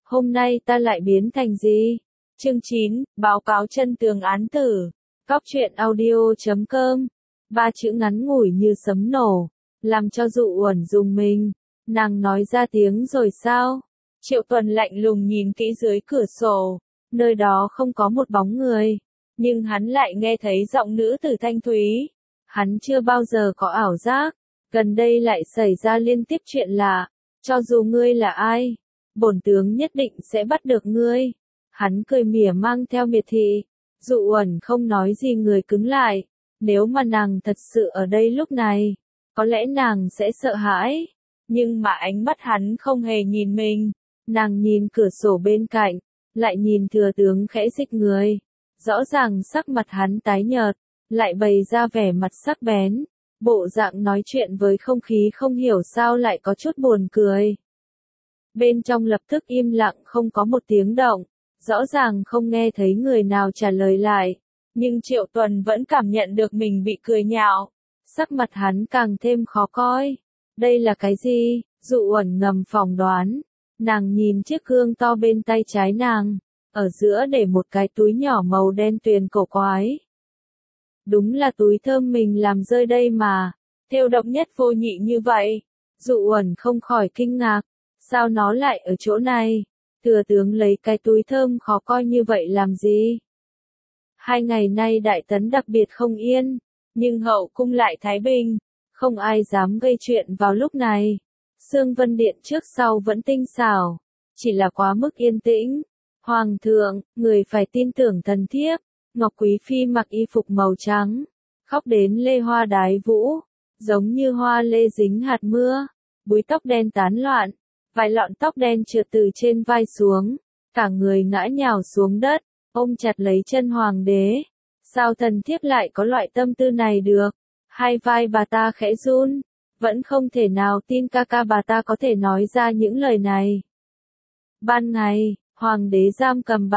Hôm nay ta lại biến thành gì? Chương 9, báo cáo chân tướng án tử. Cóc truyện audio.com. Ba chữ ngắn ngủi như sấm nổ, làm cho Dụ Uẩn rùng mình. Nàng nói ra tiếng rồi sao? Triệu Tuần lạnh lùng nhìn kỹ dưới cửa sổ, nơi đó không có một bóng người, nhưng hắn lại nghe thấy giọng nữ tử thanh thúy. Hắn chưa bao giờ có ảo giác, gần đây lại xảy ra liên tiếp chuyện lạ. Cho dù ngươi là ai, bổn tướng nhất định sẽ bắt được ngươi. Hắn cười mỉa mang theo miệt thị. Dụ Uẩn không nói gì, người cứng lại. Nếu mà nàng thật sự ở đây lúc này, có lẽ nàng sẽ sợ hãi. Nhưng mà ánh mắt hắn không hề nhìn mình. Nàng nhìn cửa sổ bên cạnh, lại nhìn thừa tướng khẽ xích người. Rõ ràng sắc mặt hắn tái nhợt, lại bày ra vẻ mặt sắc bén. Bộ dạng nói chuyện với không khí không hiểu sao lại có chút buồn cười. Bên trong lập tức im lặng, không có một tiếng động. Rõ ràng không nghe thấy người nào trả lời lại. Nhưng Triệu Tuần vẫn cảm nhận được mình bị cười nhạo. Sắc mặt hắn càng thêm khó coi. Đây là cái gì? Dụ Uẩn ngầm phỏng đoán. Nàng nhìn chiếc gương to bên tay trái nàng. Ở giữa để một cái túi nhỏ màu đen tuyền cổ quái. Đúng là túi thơm mình làm rơi đây mà. Thêu độc nhất vô nhị như vậy. Dụ Uẩn không khỏi kinh ngạc. Sao nó lại ở chỗ này? Thừa tướng lấy cái túi thơm khó coi như vậy làm gì? 2 ngày nay Đại Tấn đặc biệt không yên, nhưng hậu cung lại thái bình, không ai dám gây chuyện vào lúc này. Sương Vân Điện trước sau vẫn tinh xảo, chỉ là quá mức yên tĩnh. Hoàng thượng, người phải tin tưởng thần thiếp. Ngọc Quý Phi mặc y phục màu trắng, khóc đến lê hoa đái vũ, giống như hoa lê dính hạt mưa, búi tóc đen tán loạn, vài lọn tóc đen trượt từ trên vai xuống, cả người ngã nhào xuống đất, ôm chặt lấy chân hoàng đế. Sao thần thiếp lại có loại tâm tư này được? Hai vai bà ta khẽ run, vẫn không thể nào tin ca ca bà ta có thể nói ra những lời này. Ban ngày, hoàng đế giam cầm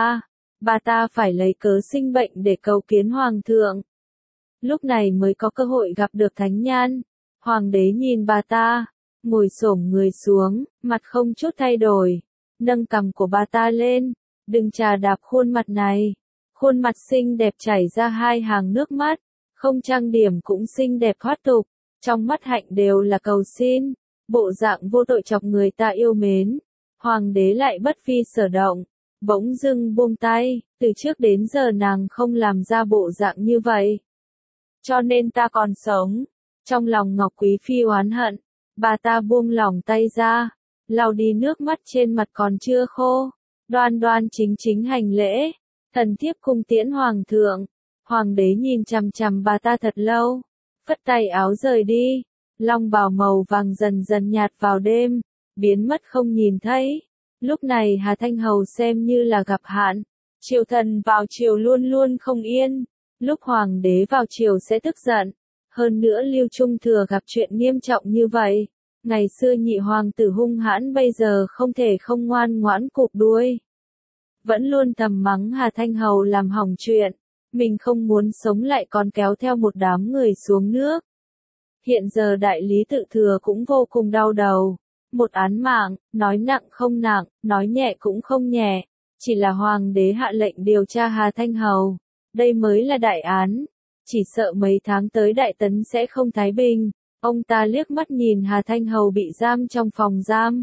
bà ta phải lấy cớ sinh bệnh để cầu kiến hoàng thượng. Lúc này mới có cơ hội gặp được Thánh Nhan. Hoàng đế nhìn bà ta, ngồi xổm người xuống, mặt không chút thay đổi, nâng cằm của bà ta lên, đừng chà đạp khuôn mặt này. Khuôn mặt xinh đẹp chảy ra 2 hàng nước mắt, không trang điểm cũng xinh đẹp thoát tục, trong mắt Hạnh đều là cầu xin, bộ dạng vô tội chọc người ta yêu mến. Hoàng đế lại bất phi sở động, bỗng dưng buông tay, từ trước đến giờ nàng không làm ra bộ dạng như vậy. Cho nên ta còn sống. Trong lòng Ngọc Quý Phi oán hận, bà ta buông lỏng tay ra, lau đi nước mắt trên mặt còn chưa khô, đoan đoan chính chính hành lễ, thần thiếp cung tiễn hoàng thượng. Hoàng đế nhìn chằm chằm bà ta thật lâu, phất tay áo rời đi, long bào màu vàng dần dần nhạt vào đêm, biến mất không nhìn thấy. Lúc này Hà Thanh Hầu xem như là gặp hạn, triều thần vào triều luôn luôn không yên, lúc hoàng đế vào triều sẽ tức giận. Hơn nữa Lưu Trung Thừa gặp chuyện nghiêm trọng như vậy, ngày xưa nhị hoàng tử hung hãn bây giờ không thể không ngoan ngoãn cụp đuôi. Vẫn luôn thầm mắng Hà Thanh Hầu làm hỏng chuyện, mình không muốn sống lại còn kéo theo một đám người xuống nước. Hiện giờ đại lý tự thừa cũng vô cùng đau đầu. Một án mạng, nói nặng không nặng, nói nhẹ cũng không nhẹ. Chỉ là hoàng đế hạ lệnh điều tra Hà Thanh Hầu. Đây mới là đại án. Chỉ sợ mấy tháng tới Đại Tấn sẽ không thái bình. Ông ta liếc mắt nhìn Hà Thanh Hầu bị giam trong phòng giam.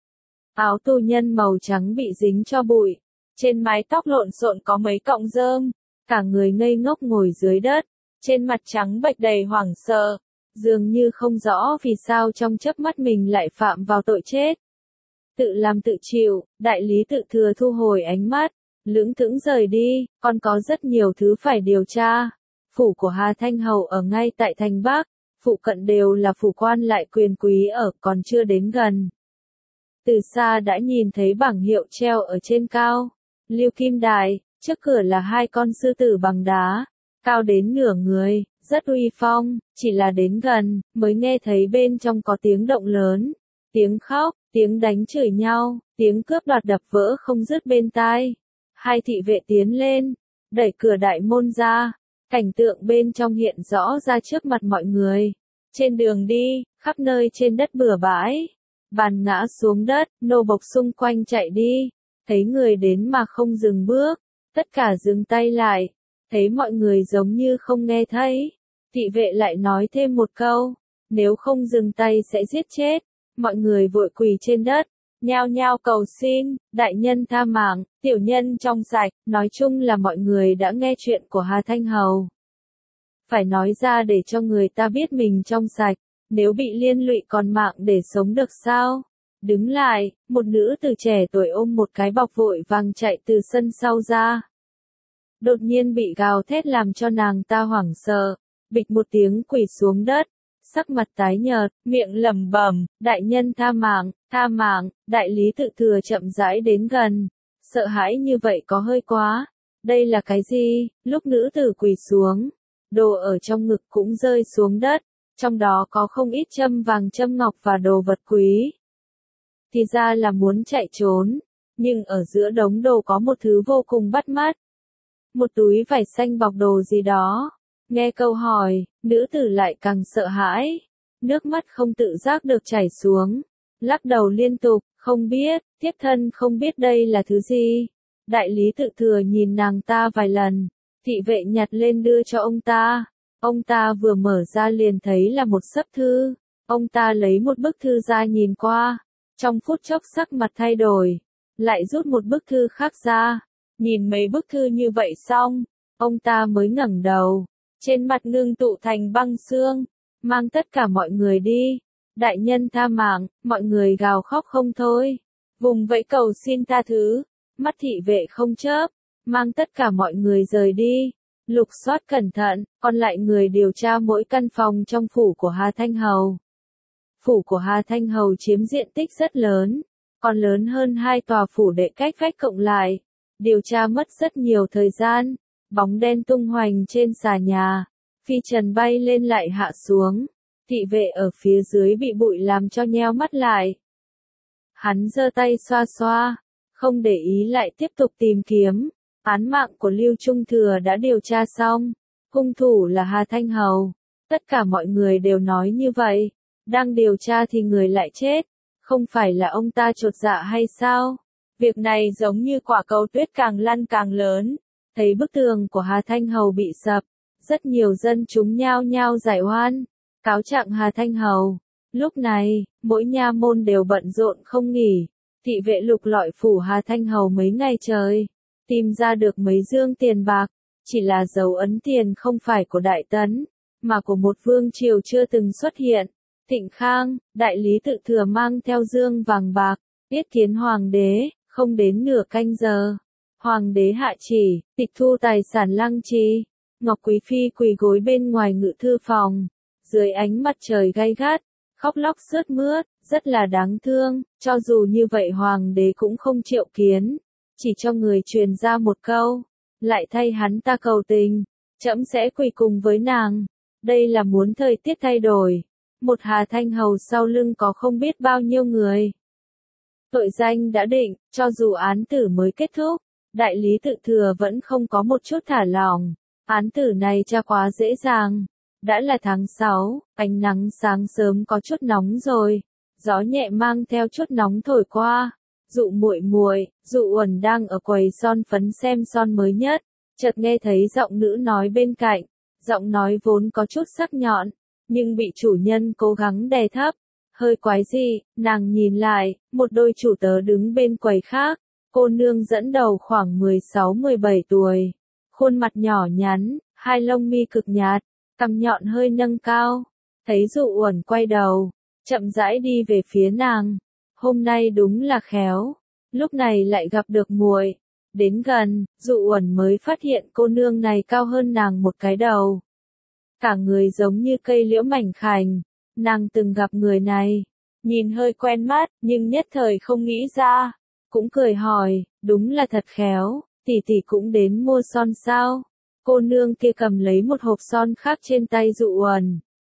Áo tù nhân màu trắng bị dính cho bụi. Trên mái tóc lộn xộn có mấy cọng rơm. Cả người ngây ngốc ngồi dưới đất. Trên mặt trắng bệch đầy hoảng sợ. Dường như không rõ vì sao trong chớp mắt mình lại phạm vào tội chết. Tự làm tự chịu, đại lý tự thừa thu hồi ánh mắt, lững thững rời đi, còn có rất nhiều thứ phải điều tra. Phủ của Hà Thanh Hầu ở ngay tại thành Bắc, phụ cận đều là phủ quan lại quyền quý ở, còn chưa đến gần. Từ xa đã nhìn thấy bảng hiệu treo ở trên cao. Lưu Kim Đài, trước cửa là 2 con sư tử bằng đá, cao đến nửa người, rất uy phong, chỉ là đến gần, mới nghe thấy bên trong có tiếng động lớn, tiếng khóc, tiếng đánh chửi nhau, tiếng cướp đoạt đập vỡ không dứt bên tai. 2 thị vệ tiến lên, đẩy cửa đại môn ra, cảnh tượng bên trong hiện rõ ra trước mặt mọi người. Trên đường đi, khắp nơi trên đất bừa bãi, Bàn ngã xuống đất, nô bộc xung quanh chạy đi, thấy người đến mà không dừng bước, tất cả dừng tay lại, thấy mọi người giống như không nghe thấy. Thị vệ lại nói thêm một câu, nếu không dừng tay sẽ giết chết. Mọi người vội quỳ trên đất, nhao nhao cầu xin, đại nhân tha mạng, tiểu nhân trong sạch. Nói chung là mọi người đã nghe chuyện của Hà Thanh Hầu. Phải nói ra để cho người ta biết mình trong sạch, nếu bị liên lụy còn mạng để sống được sao? Đứng lại, một nữ tử trẻ tuổi ôm một cái bọc vội vàng chạy từ sân sau ra. Đột nhiên bị gào thét làm cho nàng ta hoảng sợ, bịch một tiếng quỳ xuống đất, sắc mặt tái nhợt, miệng lẩm bẩm, đại nhân tha mạng, đại lý tự thừa chậm rãi đến gần, sợ hãi như vậy có hơi quá, đây là cái gì? Lúc nữ tử quỳ xuống, đồ ở trong ngực cũng rơi xuống đất, trong đó có không ít châm vàng châm ngọc và đồ vật quý. Thì ra là muốn chạy trốn, nhưng ở giữa đống đồ có một thứ vô cùng bắt mắt. Một túi vải xanh bọc đồ gì đó. Nghe câu hỏi, nữ tử lại càng sợ hãi, nước mắt không tự giác được chảy xuống, lắc đầu liên tục, không biết, tiếp thân không biết đây là thứ gì. Đại lý tự thừa nhìn nàng ta vài lần, thị vệ nhặt lên đưa cho ông ta vừa mở ra liền thấy là một xấp thư, ông ta lấy một bức thư ra nhìn qua, trong phút chốc sắc mặt thay đổi, lại rút một bức thư khác ra, nhìn mấy bức thư như vậy xong, ông ta mới ngẩng đầu. Trên mặt ngưng tụ thành băng xương, mang tất cả mọi người đi. Đại nhân tha mạng, mọi người gào khóc không thôi. Vùng vẫy cầu xin tha thứ, mắt thị vệ không chớp, mang tất cả mọi người rời đi. Lục soát cẩn thận, còn lại người điều tra mỗi căn phòng trong phủ của Hà Thanh Hầu. Phủ của Hà Thanh Hầu chiếm diện tích rất lớn, còn lớn hơn 2 tòa phủ đệ cách vách cộng lại. Điều tra mất rất nhiều thời gian. Bóng đen tung hoành trên xà nhà, phi trần bay lên lại hạ xuống, thị vệ ở phía dưới bị bụi làm cho nheo mắt lại. Hắn giơ tay xoa xoa, không để ý lại tiếp tục tìm kiếm, án mạng của Lưu Trung Thừa đã điều tra xong, hung thủ là Hà Thanh Hầu, tất cả mọi người đều nói như vậy, đang điều tra thì người lại chết, không phải là ông ta chột dạ hay sao? Việc này giống như quả cầu tuyết càng lăn càng lớn. Thấy bức tường của Hà Thanh Hầu bị sập, rất nhiều dân chúng nhao nhao giải oan, cáo trạng Hà Thanh Hầu. Lúc này, mỗi nha môn đều bận rộn không nghỉ, thị vệ lục lọi phủ Hà Thanh Hầu mấy ngày trời, tìm ra được mấy dương tiền bạc, chỉ là dấu ấn tiền không phải của Đại Tấn, mà của một vương triều chưa từng xuất hiện. Thịnh Khang, đại lý tự thừa mang theo dương vàng bạc, yết kiến hoàng đế, không đến nửa canh giờ. Hoàng đế hạ chỉ, tịch thu tài sản Lăng Trì. Ngọc Quý Phi quỳ gối bên ngoài ngự thư phòng, dưới ánh mặt trời gay gắt, khóc lóc sướt mướt, rất là đáng thương, cho dù như vậy hoàng đế cũng không chịu kiến, chỉ cho người truyền ra một câu, lại thay hắn ta cầu tình, trẫm sẽ quỳ cùng với nàng. Đây là muốn thời tiết thay đổi, một Hà Thanh Hầu sau lưng có không biết bao nhiêu người. Tội danh đã định, cho dù án tử mới kết thúc, đại lý tự thừa vẫn không có một chút thả lỏng. Án tử này tra quá dễ dàng. Đã là tháng 6, ánh nắng sáng sớm có chút nóng rồi. Gió nhẹ mang theo chút nóng thổi qua. Dụ muội, Dụ Uẩn đang ở quầy son phấn xem son mới nhất, chợt nghe thấy giọng nữ nói bên cạnh. Giọng nói vốn có chút sắc nhọn, nhưng bị chủ nhân cố gắng đè thấp. Hơi quái dị, nàng nhìn lại, một đôi chủ tớ đứng bên quầy khác. Cô nương dẫn đầu khoảng 16-17 tuổi. Khuôn mặt nhỏ nhắn, hai lông mi cực nhạt, cằm nhọn hơi nâng cao. Thấy Dụ Uẩn quay đầu, chậm rãi đi về phía nàng. Hôm nay đúng là khéo, lúc này lại gặp được muội. Đến gần, Dụ Uẩn mới phát hiện cô nương này cao hơn nàng một cái đầu. Cả người giống như cây liễu mảnh khảnh, nàng từng gặp người này, nhìn hơi quen mắt, nhưng nhất thời không nghĩ ra. Cũng cười hỏi, đúng là thật khéo, tỷ tỷ cũng đến mua son sao? Cô nương kia cầm lấy một hộp son khác trên tay Dụ Uẩn.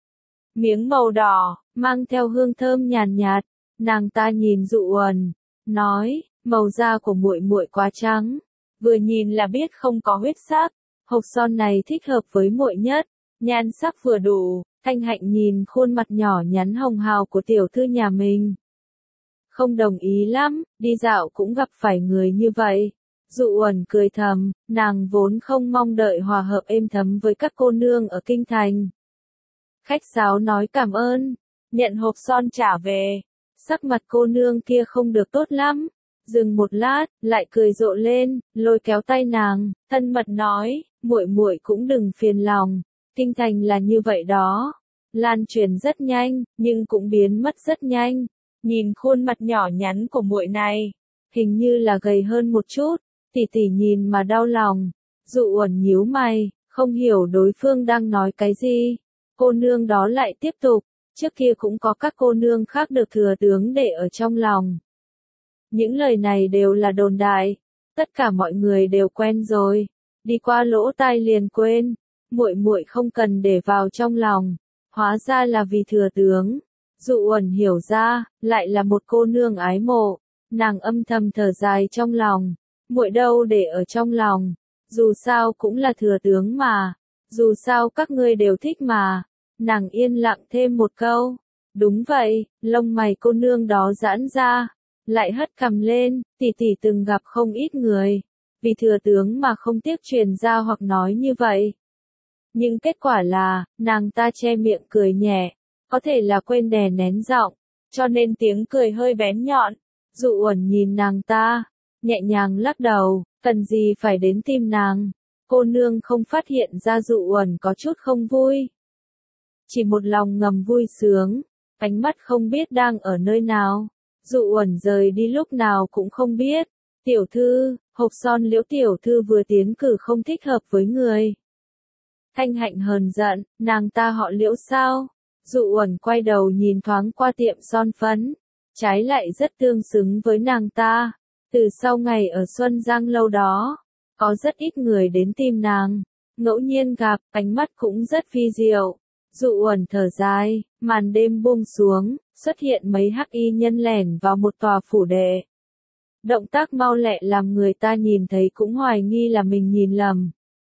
Miếng màu đỏ, mang theo hương thơm nhàn nhạt, nàng ta nhìn Dụ Uẩn, nói, màu da của muội muội quá trắng, vừa nhìn là biết không có huyết sắc, hộp son này thích hợp với muội nhất, nhan sắc vừa đủ. Thanh Hạnh nhìn khuôn mặt nhỏ nhắn hồng hào của tiểu thư nhà mình. không đồng ý lắm, đi dạo cũng gặp phải người như vậy. Dụ Uẩn cười thầm, nàng vốn không mong đợi hòa hợp êm thấm với các cô nương ở kinh thành. Khách sáo nói cảm ơn, nhận hộp son trả về. Sắc mặt cô nương kia không được tốt lắm. Dừng một lát, lại cười rộ lên, lôi kéo tay nàng, thân mật nói, muội muội cũng đừng phiền lòng, kinh thành là như vậy đó. Lan truyền rất nhanh, nhưng cũng biến mất rất nhanh. Nhìn khuôn mặt nhỏ nhắn của muội này, hình như là gầy hơn một chút, tỷ tỷ nhìn mà đau lòng. Dụ Uẩn nhíu mày, không hiểu đối phương đang nói cái gì. Cô nương đó lại tiếp tục, trước kia cũng có các cô nương khác được thừa tướng để ở trong lòng. Những lời này đều là đồn đại, tất cả mọi người đều quen rồi, đi qua lỗ tai liền quên, muội muội không cần để vào trong lòng, hóa ra là vì thừa tướng. Dụ Uẩn hiểu ra, lại là một cô nương ái mộ, nàng âm thầm thở dài trong lòng, muội đâu để ở trong lòng, dù sao cũng là thừa tướng mà, dù sao các ngươi đều thích mà. Nàng yên lặng thêm một câu, đúng vậy, lông mày cô nương đó giãn ra, lại hất cằm lên, tỷ tỷ từng gặp không ít người, vì thừa tướng mà không tiếc truyền ra hoặc nói như vậy. Nhưng kết quả là, nàng ta che miệng cười nhẹ, có thể là quên đè nén giọng, cho nên tiếng cười hơi bén nhọn. Dụ Uẩn nhìn nàng ta, nhẹ nhàng lắc đầu, cần gì phải đến tìm nàng. Cô nương không phát hiện ra Dụ Uẩn có chút không vui. Chỉ một lòng ngầm vui sướng, ánh mắt không biết đang ở nơi nào. Dụ Uẩn rời đi lúc nào cũng không biết. Tiểu thư, hộp son Liễu tiểu thư vừa tiến cử không thích hợp với người. Thanh Hạnh hờn giận, nàng ta họ Liễu sao? Dụ Uẩn quay đầu nhìn thoáng qua tiệm son phấn, trái lại rất tương xứng với nàng ta. Từ sau ngày ở Xuân Giang lâu đó, có rất ít người đến tìm nàng, ngẫu nhiên gặp, ánh mắt cũng rất phi diệu. Dụ Uẩn thở dài, màn đêm buông xuống, xuất hiện mấy hắc y nhân lẻn vào một tòa phủ đệ. Động tác mau lẹ làm người ta nhìn thấy cũng hoài nghi là mình nhìn lầm.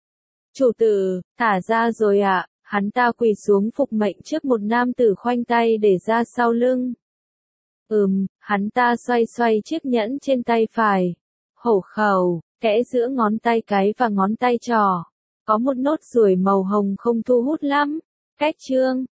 Chủ tử, thả ra rồi ạ, hắn ta quỳ xuống phục mệnh trước một nam tử khoanh tay để ra sau lưng. Hắn ta xoay xoay chiếc nhẫn trên tay phải. Hổ khẩu, kẽ giữa ngón tay cái và ngón tay trỏ. Có một nốt ruồi màu hồng không thu hút lắm. Cách chương